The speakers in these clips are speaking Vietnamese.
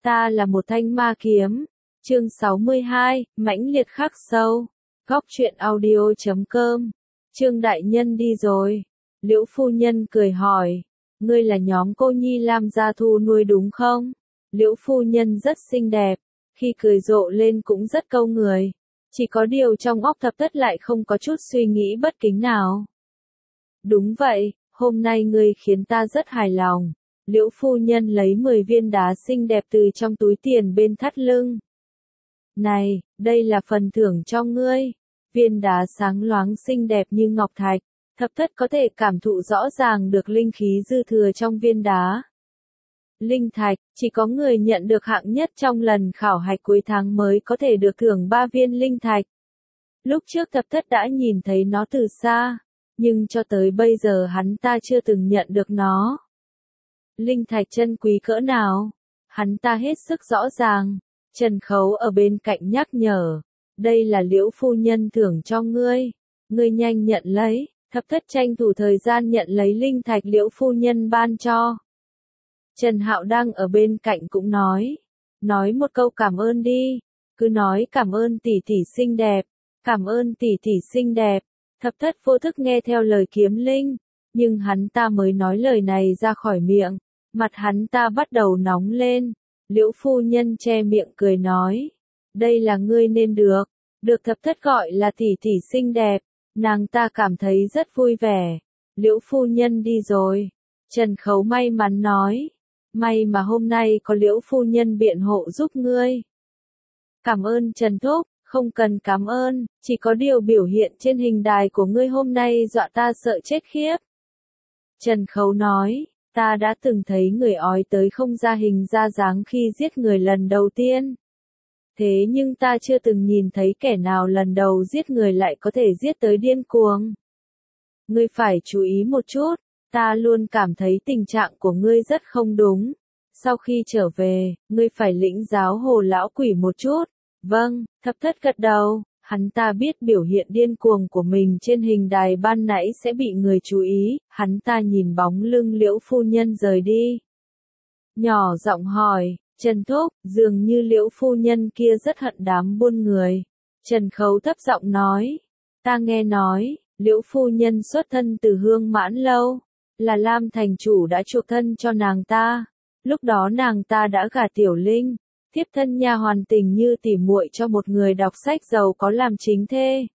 Ta là một thanh ma kiếm. Chương 62, mãnh liệt khắc sâu. Góc truyện audio.com. Trương đại nhân đi rồi. Liễu phu nhân cười hỏi. Ngươi là nhóm cô Nhi Lam gia thu nuôi đúng không? Liễu phu nhân rất xinh đẹp. Khi cười rộ lên cũng rất câu người. Chỉ có điều trong óc Thập Thất lại không có chút suy nghĩ bất kính nào. Đúng vậy, hôm nay ngươi khiến ta rất hài lòng. Liễu phu nhân lấy 10 viên đá xinh đẹp từ trong túi tiền bên thắt lưng. Này, đây là phần thưởng cho ngươi. Viên đá sáng loáng xinh đẹp như ngọc thạch. Thập Thất có thể cảm thụ rõ ràng được linh khí dư thừa trong viên đá. Linh thạch, chỉ có người nhận được hạng nhất trong lần khảo hạch cuối tháng mới có thể được thưởng 3 viên linh thạch. Lúc trước Thập Thất đã nhìn thấy nó từ xa, nhưng cho tới bây giờ hắn ta chưa từng nhận được nó. Linh thạch chân quý cỡ nào? Hắn ta hết sức rõ ràng. Trần Khấu ở bên cạnh nhắc nhở. Đây là Liễu phu nhân thưởng cho ngươi. Ngươi nhanh nhận lấy. Thập Thất tranh thủ thời gian nhận lấy linh thạch Liễu phu nhân ban cho. Trần Hạo đang ở bên cạnh cũng nói. Nói một câu cảm ơn đi. Cứ nói cảm ơn tỷ tỷ xinh đẹp. Cảm ơn tỷ tỷ xinh đẹp. Thập Thất vô thức nghe theo lời Kiếm Linh. Nhưng hắn ta mới nói lời này ra khỏi miệng. Mặt hắn ta bắt đầu nóng lên. Liễu phu nhân che miệng cười nói. Đây là ngươi nên được. Được Thập Thất gọi là tỷ tỷ xinh đẹp. Nàng ta cảm thấy rất vui vẻ. Liễu phu nhân đi rồi. Trần Khấu may mắn nói. May mà hôm nay có Liễu phu nhân biện hộ giúp ngươi. Cảm ơn Trần Thúc, không cần cảm ơn, chỉ có điều biểu hiện trên hình đài của ngươi hôm nay dọa ta sợ chết khiếp. Trần Khấu nói. Ta đã từng thấy người ói tới không ra hình ra dáng khi giết người lần đầu tiên. Thế nhưng ta chưa từng nhìn thấy kẻ nào lần đầu giết người lại có thể giết tới điên cuồng. Ngươi phải chú ý một chút, ta luôn cảm thấy tình trạng của ngươi rất không đúng. Sau khi trở về, ngươi phải lĩnh giáo Hồ lão quỷ một chút. Vâng, Thập Thất gật đầu. Hắn ta biết biểu hiện điên cuồng của mình trên hình đài ban nãy sẽ bị người chú ý, hắn ta nhìn bóng lưng Liễu phu nhân rời đi. Nhỏ giọng hỏi, Trần Thúc, dường như Liễu phu nhân kia rất hận đám buôn người. Trần Khấu thấp giọng nói, ta nghe nói, Liễu phu nhân xuất thân từ Hương Mãn Lâu, là Lam thành chủ đã chuộc thân cho nàng ta. Lúc đó nàng ta đã gả Tiểu Linh. Tiếp thân nha hoàn tình như tỉ muội cho một người đọc sách giàu có làm chính thê.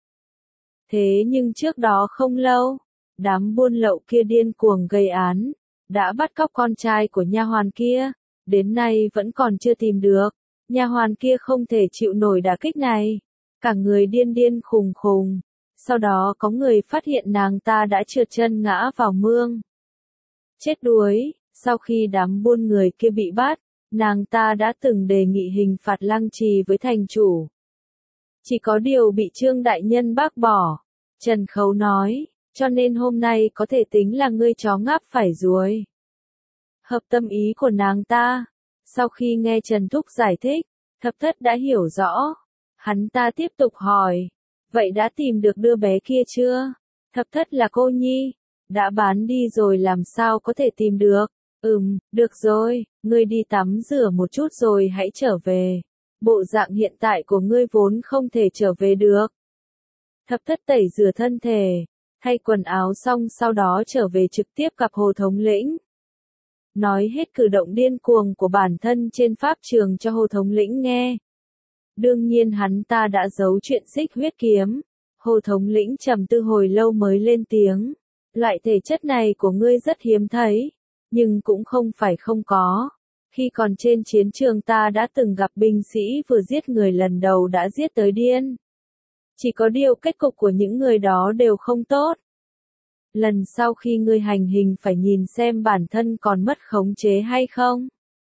Thế nhưng trước đó không lâu, đám buôn lậu kia điên cuồng gây án, đã bắt cóc con trai của nha hoàn kia, đến nay vẫn còn chưa tìm được. Nha hoàn kia không thể chịu nổi đả kích này, cả người điên điên khùng khùng. Sau đó có người phát hiện nàng ta đã trượt chân ngã vào mương. Chết đuối, sau khi đám buôn người kia bị bắt, nàng ta đã từng đề nghị hình phạt lăng trì với thành chủ. Chỉ có điều bị Trương đại nhân bác bỏ. Trần Khấu nói, cho nên hôm nay có thể tính là ngươi chó ngáp phải ruồi. Hợp tâm ý của nàng ta. Sau khi nghe Trần Thúc giải thích, Thập Thất đã hiểu rõ. Hắn ta tiếp tục hỏi, vậy đã tìm được đứa bé kia chưa? Thập Thất là cô nhi, đã bán đi rồi làm sao có thể tìm được? Được rồi, ngươi đi tắm rửa một chút rồi hãy trở về. Bộ dạng hiện tại của ngươi vốn không thể trở về được. Thập Thất tẩy rửa thân thể, thay quần áo xong sau đó trở về trực tiếp gặp Hồ thống lĩnh. Nói hết cử động điên cuồng của bản thân trên pháp trường cho Hồ thống lĩnh nghe. Đương nhiên hắn ta đã giấu chuyện xích huyết kiếm. Hồ thống lĩnh trầm tư hồi lâu mới lên tiếng. Loại thể chất này của ngươi rất hiếm thấy. Nhưng cũng không phải không có. Khi còn trên chiến trường ta đã từng gặp binh sĩ vừa giết người lần đầu đã giết tới điên. Chỉ có điều kết cục của những người đó đều không tốt. Lần sau khi ngươi hành hình phải nhìn xem bản thân còn mất khống chế hay không.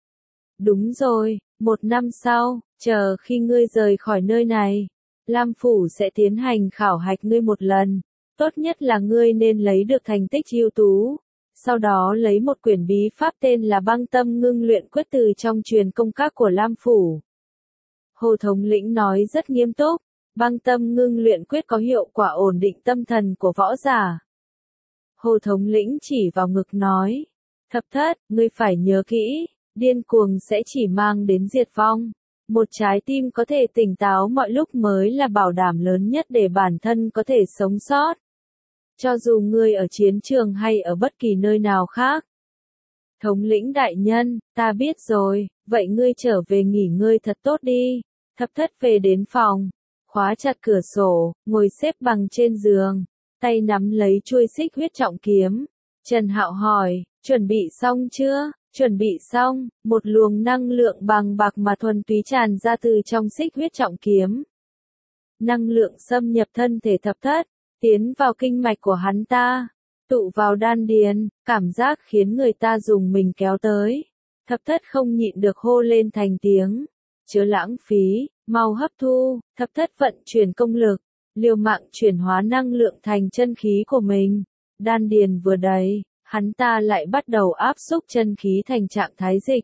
Đúng rồi, 1 năm sau, chờ khi ngươi rời khỏi nơi này, Lam Phủ sẽ tiến hành khảo hạch ngươi một lần. Tốt nhất là ngươi nên lấy được thành tích ưu tú. Sau đó lấy một quyển bí pháp tên là Băng Tâm Ngưng Luyện Quyết từ trong truyền công các của Lam Phủ. Hồ thống lĩnh nói rất nghiêm túc, Băng Tâm Ngưng Luyện Quyết có hiệu quả ổn định tâm thần của võ giả. Hồ thống lĩnh chỉ vào ngực nói, Thập Thất, ngươi phải nhớ kỹ, Điên cuồng sẽ chỉ mang đến diệt vong. Một trái tim có thể tỉnh táo mọi lúc mới là bảo đảm lớn nhất để bản thân có thể sống sót. Cho dù ngươi ở chiến trường hay ở bất kỳ nơi nào khác. Thống lĩnh đại nhân, ta biết rồi, vậy ngươi trở về nghỉ ngơi thật tốt đi. Thập thất về đến phòng, khóa chặt cửa sổ, ngồi xếp bằng trên giường, tay nắm lấy chuôi xích huyết trọng kiếm. Trần Hạo hỏi, chuẩn bị xong chưa? Chuẩn bị xong, một luồng năng lượng bằng bạc mà thuần túy tràn ra từ trong xích huyết trọng kiếm. Năng lượng xâm nhập thân thể thập thất, tiến vào kinh mạch của hắn ta, tụ vào đan điền, cảm giác khiến người ta dùng mình kéo tới. Thập thất không nhịn được hô lên thành tiếng, chớ lãng phí, mau hấp thu. Thập thất vận chuyển công lực, liều mạng chuyển hóa năng lượng thành chân khí của mình. Đan điền vừa đầy, hắn ta lại bắt đầu áp xúc chân khí thành trạng thái dịch.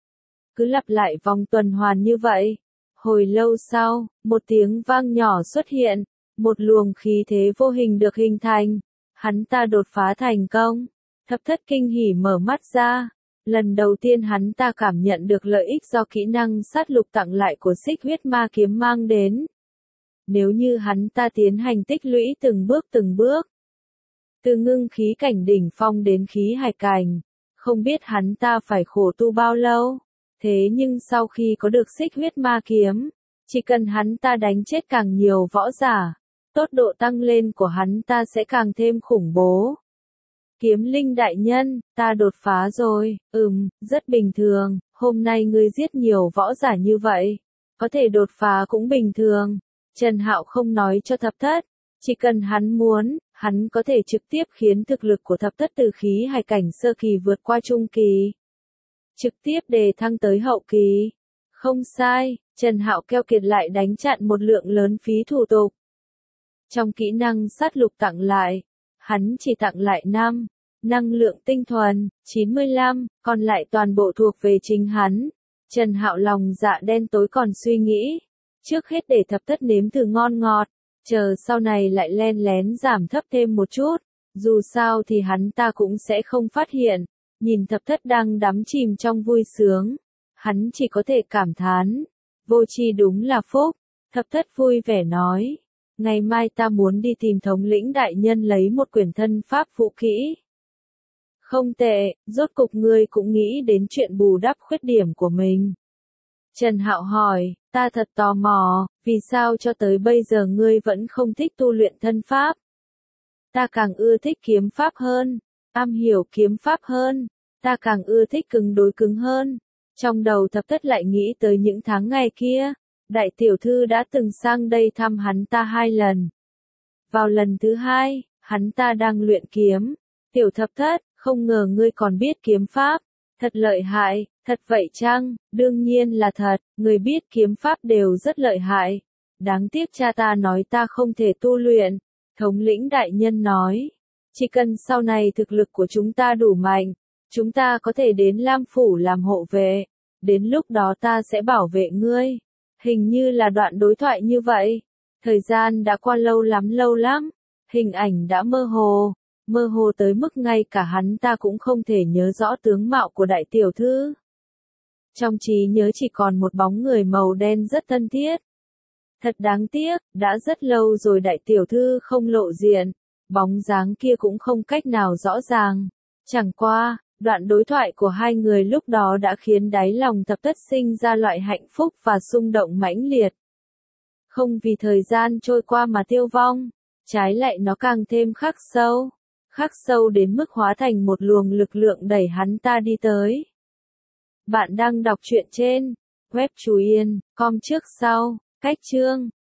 Cứ lặp lại vòng tuần hoàn như vậy. Hồi lâu sau, một tiếng vang nhỏ xuất hiện, một luồng khí thế vô hình được hình thành. Hắn ta đột phá thành công. Thập thất kinh hỉ mở mắt ra. Lần đầu tiên hắn ta cảm nhận được lợi ích do kỹ năng sát lục tặng lại của xích huyết ma kiếm mang đến. Nếu như hắn ta tiến hành tích lũy từng bước, từ ngưng khí cảnh đỉnh phong đến khí hải cảnh, không biết hắn ta phải khổ tu bao lâu. Thế nhưng sau khi có được xích huyết ma kiếm, chỉ cần hắn ta đánh chết càng nhiều võ giả, tốc độ tăng lên của hắn ta sẽ càng thêm khủng bố. Kiếm linh đại nhân, ta đột phá rồi. Rất bình thường, hôm nay ngươi giết nhiều võ giả như vậy, có thể đột phá cũng bình thường. Trần Hạo không nói cho thập thất, chỉ cần hắn muốn, hắn có thể trực tiếp khiến thực lực của thập thất từ khí hải cảnh sơ kỳ vượt qua trung kỳ, trực tiếp đề thăng tới hậu kỳ. Không sai, Trần Hạo keo kiệt lại đánh chặn một lượng lớn phí thủ tục. Trong kỹ năng sát lục tặng lại, hắn chỉ tặng lại 5 năng lượng tinh thuần, 95, còn lại toàn bộ thuộc về chính hắn. Trần Hạo lòng dạ đen tối còn suy nghĩ, trước hết để thập thất nếm thử ngon ngọt, chờ sau này lại len lén giảm thấp thêm một chút, dù sao thì hắn ta cũng sẽ không phát hiện. Nhìn thập thất đang đắm chìm trong vui sướng, hắn chỉ có thể cảm thán, vô tri đúng là phúc. Thập thất vui vẻ nói, ngày mai ta muốn đi tìm thống lĩnh đại nhân lấy một quyển thân pháp vũ kỹ. Không tệ, rốt cục ngươi cũng nghĩ đến chuyện bù đắp khuyết điểm của mình. Trần Hạo hỏi, ta thật tò mò, vì sao cho tới bây giờ ngươi vẫn không thích tu luyện thân pháp? Ta càng ưa thích kiếm pháp hơn, am hiểu kiếm pháp hơn, ta càng ưa thích cứng đối cứng hơn. Trong đầu thập thất lại nghĩ tới những tháng ngày kia, đại tiểu thư đã từng sang đây thăm hắn ta 2 lần. Vào lần thứ 2, hắn ta đang luyện kiếm. Tiểu thập thất, không ngờ ngươi còn biết kiếm pháp. Thật lợi hại, thật vậy chăng? Đương nhiên là thật, người biết kiếm pháp đều rất lợi hại. Đáng tiếc cha ta nói ta không thể tu luyện. Thống lĩnh đại nhân nói, chỉ cần sau này thực lực của chúng ta đủ mạnh, chúng ta có thể đến Lam Phủ làm hộ vệ. Đến lúc đó ta sẽ bảo vệ ngươi. Hình như là đoạn đối thoại như vậy. Thời gian đã qua lâu lắm. Hình ảnh đã mơ hồ tới mức ngay cả hắn ta cũng không thể nhớ rõ tướng mạo của đại tiểu thư. Trong trí nhớ chỉ còn một bóng người màu đen rất thân thiết. Thật đáng tiếc, đã rất lâu rồi đại tiểu thư không lộ diện, bóng dáng kia cũng không cách nào rõ ràng. Chẳng qua, đoạn đối thoại của hai người lúc đó đã khiến đáy lòng thập thất sinh ra loại hạnh phúc và xung động mãnh liệt. Không vì thời gian trôi qua mà tiêu vong, trái lại nó càng thêm khắc sâu đến mức hóa thành một luồng lực lượng đẩy hắn ta đi tới. Bạn đang đọc truyện trên web Trú Yên, com trước sau, cách chương.